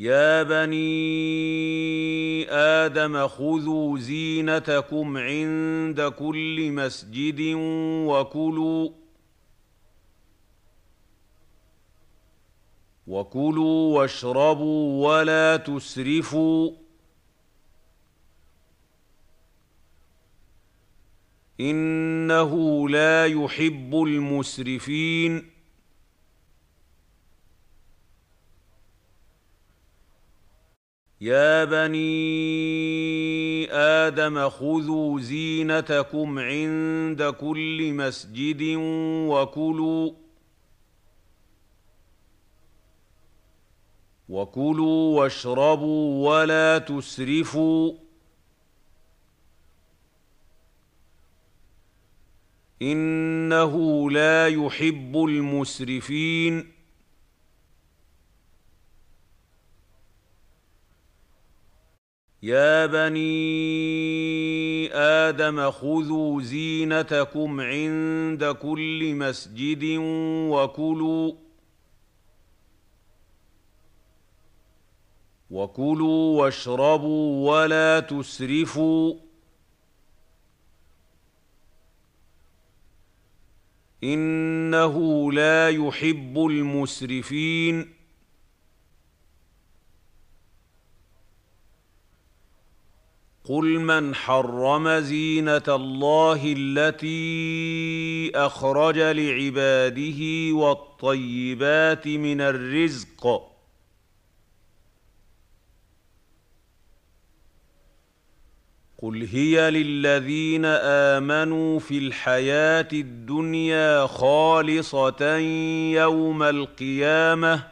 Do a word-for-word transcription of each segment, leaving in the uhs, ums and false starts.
يا بني آدم خذوا زينتكم عند كل مسجد وكلوا وكلوا واشربوا ولا تسرفوا إنه لا يحب المسرفين يا بني آدم خذوا زينتكم عند كل مسجد وكلوا وكلوا واشربوا ولا تسرفوا إنه لا يحب المسرفين يا بني آدم خذوا زينتكم عند كل مسجد وكلوا وكلوا واشربوا ولا تسرفوا إنه لا يحب المسرفين قل من حرم زينة الله التي أخرج لعباده والطيبات من الرزق قل هي للذين آمنوا في الحياة الدنيا خالصة يوم القيامة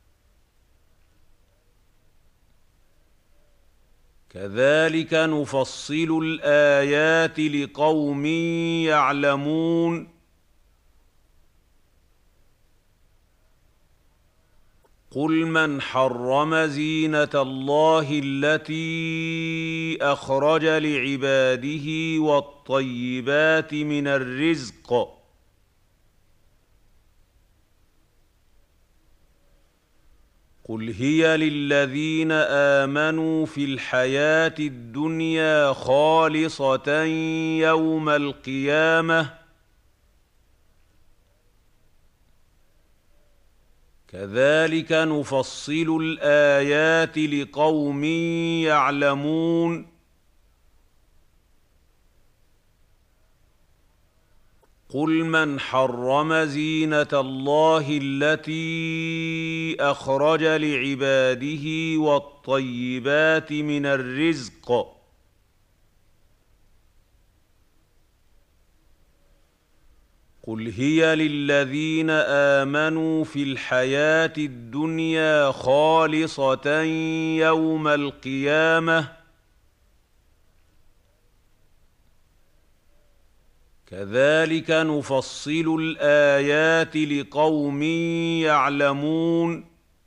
كذلك نفصل الآيات لقوم يعلمون قل من حرم زينة الله التي أخرج لعباده والطيبات من الرزق قل هي للذين آمنوا في الحياة الدنيا خالصة يوم القيامة كذلك نفصل الآيات لقوم يعلمون قل من حرم زينة الله التي أخرج لعباده والطيبات من الرزق قل هي للذين آمنوا في الحياة الدنيا خالصة يوم القيامة كذلك نفصل الآيات لقوم يعلمون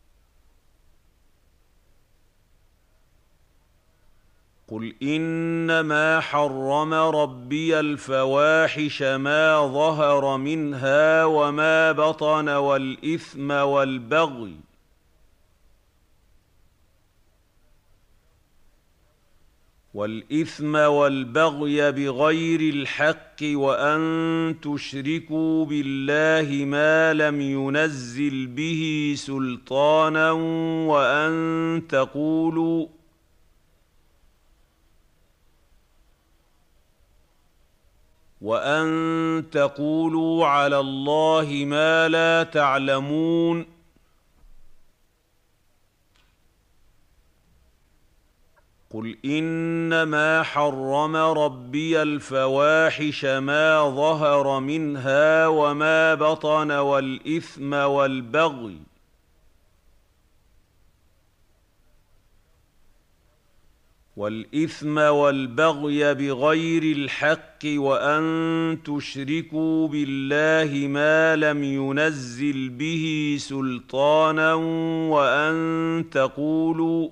قل إنما حرم ربي الفواحش ما ظهر منها وما بطن والإثم والبغي والإثم والبغي بغير الحق وأن تشركوا بالله ما لم ينزل به سلطانا وأن تقولوا وأن تقولوا على الله ما لا تعلمون قل إنما حرم ربي الفواحش ما ظهر منها وما بطن والإثم والبغي والإثم والبغي بغير الحق وأن تشركوا بالله ما لم ينزل به سلطانا وأن تقولوا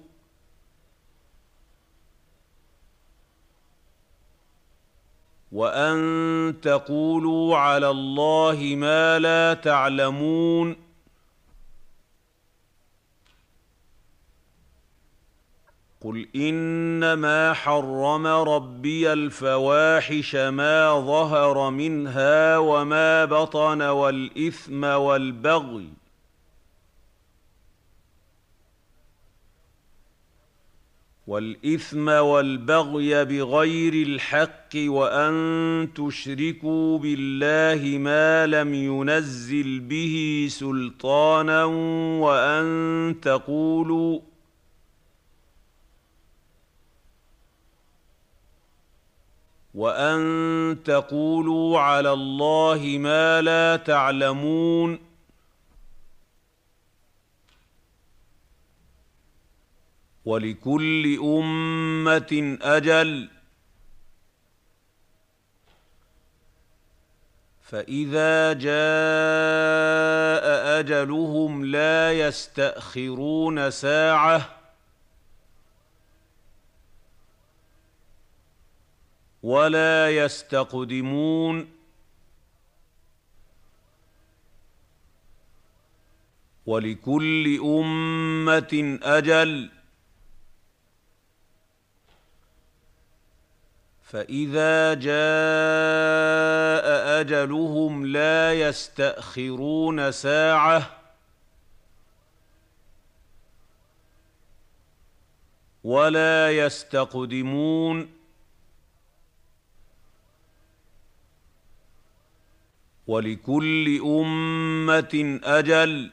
وأن تقولوا على الله ما لا تعلمون قل انما حرم ربي الفواحش ما ظهر منها وما بطن والاثم والبغي والإثم والبغي بغير الحق وأن تشركوا بالله ما لم ينزل به سلطانا وأن تقولوا وأن تقولوا على الله ما لا تعلمون ولكل أمة أجل فإذا جاء أجلهم لا يستأخرون ساعة ولا يستقدمون ولكل أمة أجل فإذا جاء أجلهم لا يستأخرون ساعة ولا يستقدمون ولكل أمة أجل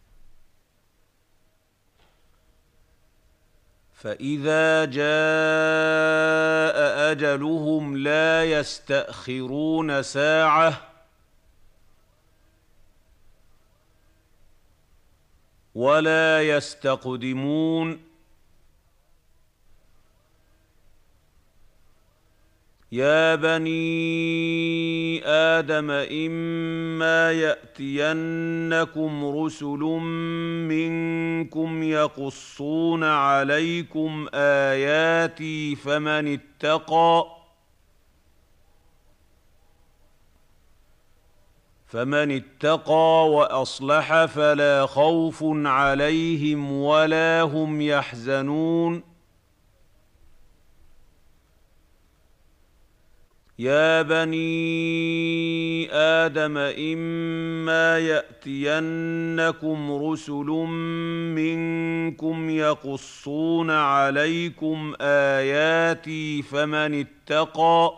فإذا جاء أجلهم لا يستأخرون ساعة ولا يستقدمون يا بني آدم إما يأتينكم رسل منكم يقصون عليكم آياتي فمن اتقى فمن اتقى وأصلح فلا خوف عليهم ولا هم يحزنون يا بني آدم إما يأتينكم رسل منكم يقصون عليكم آياتي فمن اتقى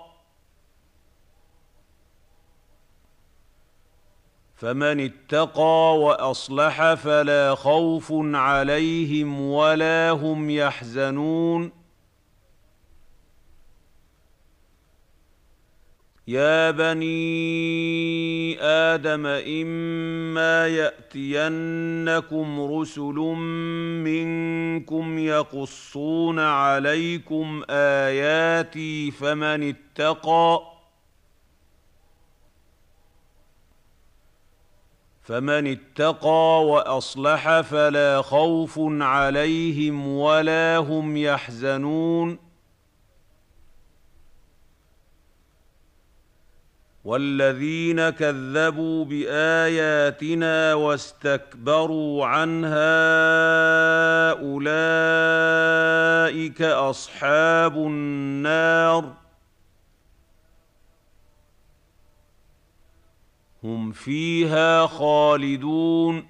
فمن اتقى وأصلح فلا خوف عليهم ولا هم يحزنون يا بني آدم إما يأتينكم رسل منكم يقصون عليكم آياتي فمن اتقى فمن اتقى وأصلح فلا خوف عليهم ولا هم يحزنون والذين كذبوا بآياتنا واستكبروا عنها أولئك أصحاب النار هم فيها خالدون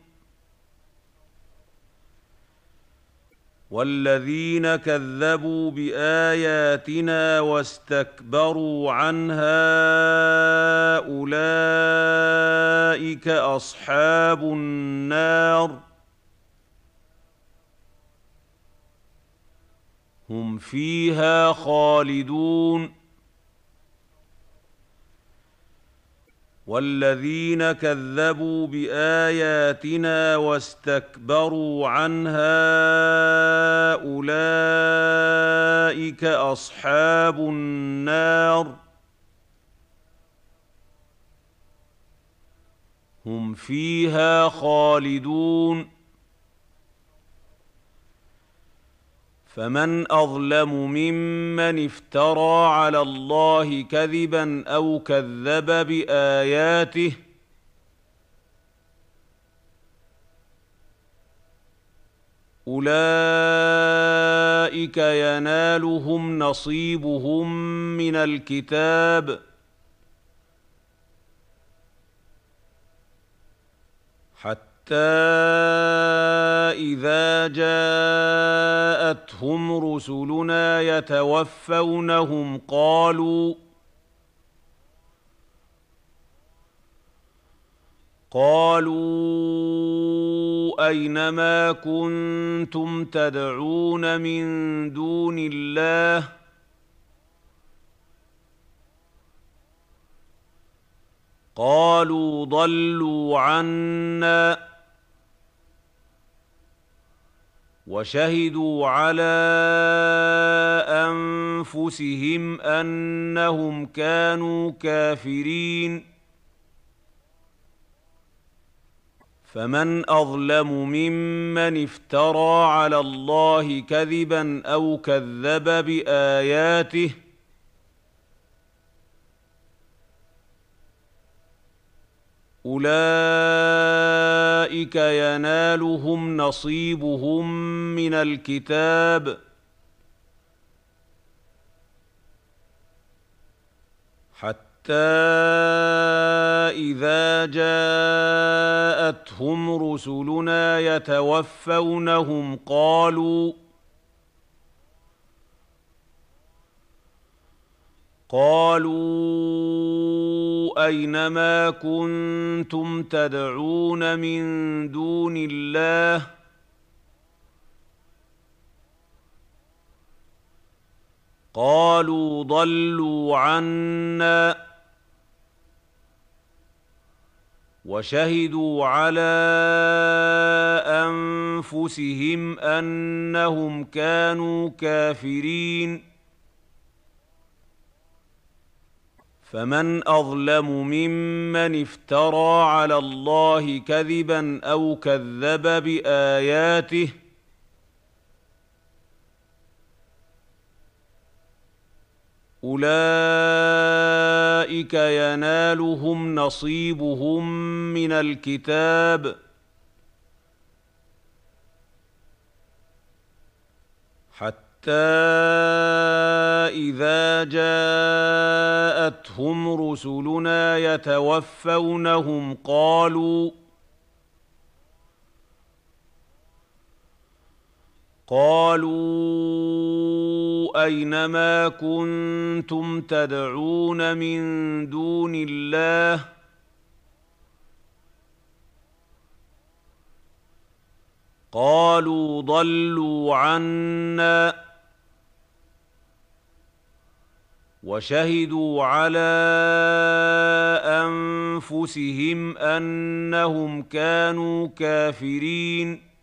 والذين كذبوا بآياتنا واستكبروا عنها أولئك أصحاب النار هم فيها خالدون والذين كذبوا بآياتنا واستكبروا عنها أولئك أصحاب النار هم فيها خالدون فمن أظلم ممن افترى على الله كذبا أو كذب بآياته أولئك أولئك ينالهم نصيبهم من الكتاب حتى إذا جاءتهم رسلنا يتوفونهم قالوا قالوا أين ما كنتم تدعون من دون الله قالوا ضلوا عنا وشهدوا على أنفسهم أنهم كانوا كافرين فمن أظلم ممن افترى على الله كذبا أو كذب بآياته أولئك ينالهم نصيبهم من الكتاب حتى إذا جاءتهم رسلنا يتوفونهم قالوا قالوا أين ما كنتم تدعون من دون الله قالوا ضلوا عنا وشهدوا على أنفسهم أنهم كانوا كافرين فمن أظلم ممن افترى على الله كذبا أو كذب بآياته أولئك ينالهم نصيبهم من الكتاب حتى إذا جاءتهم رسلنا يتوفونهم قالوا قالوا أين ما كنتم تدعون من دون الله قالوا ضلوا عنا وشهدوا على أنفسهم أنهم كانوا كافرين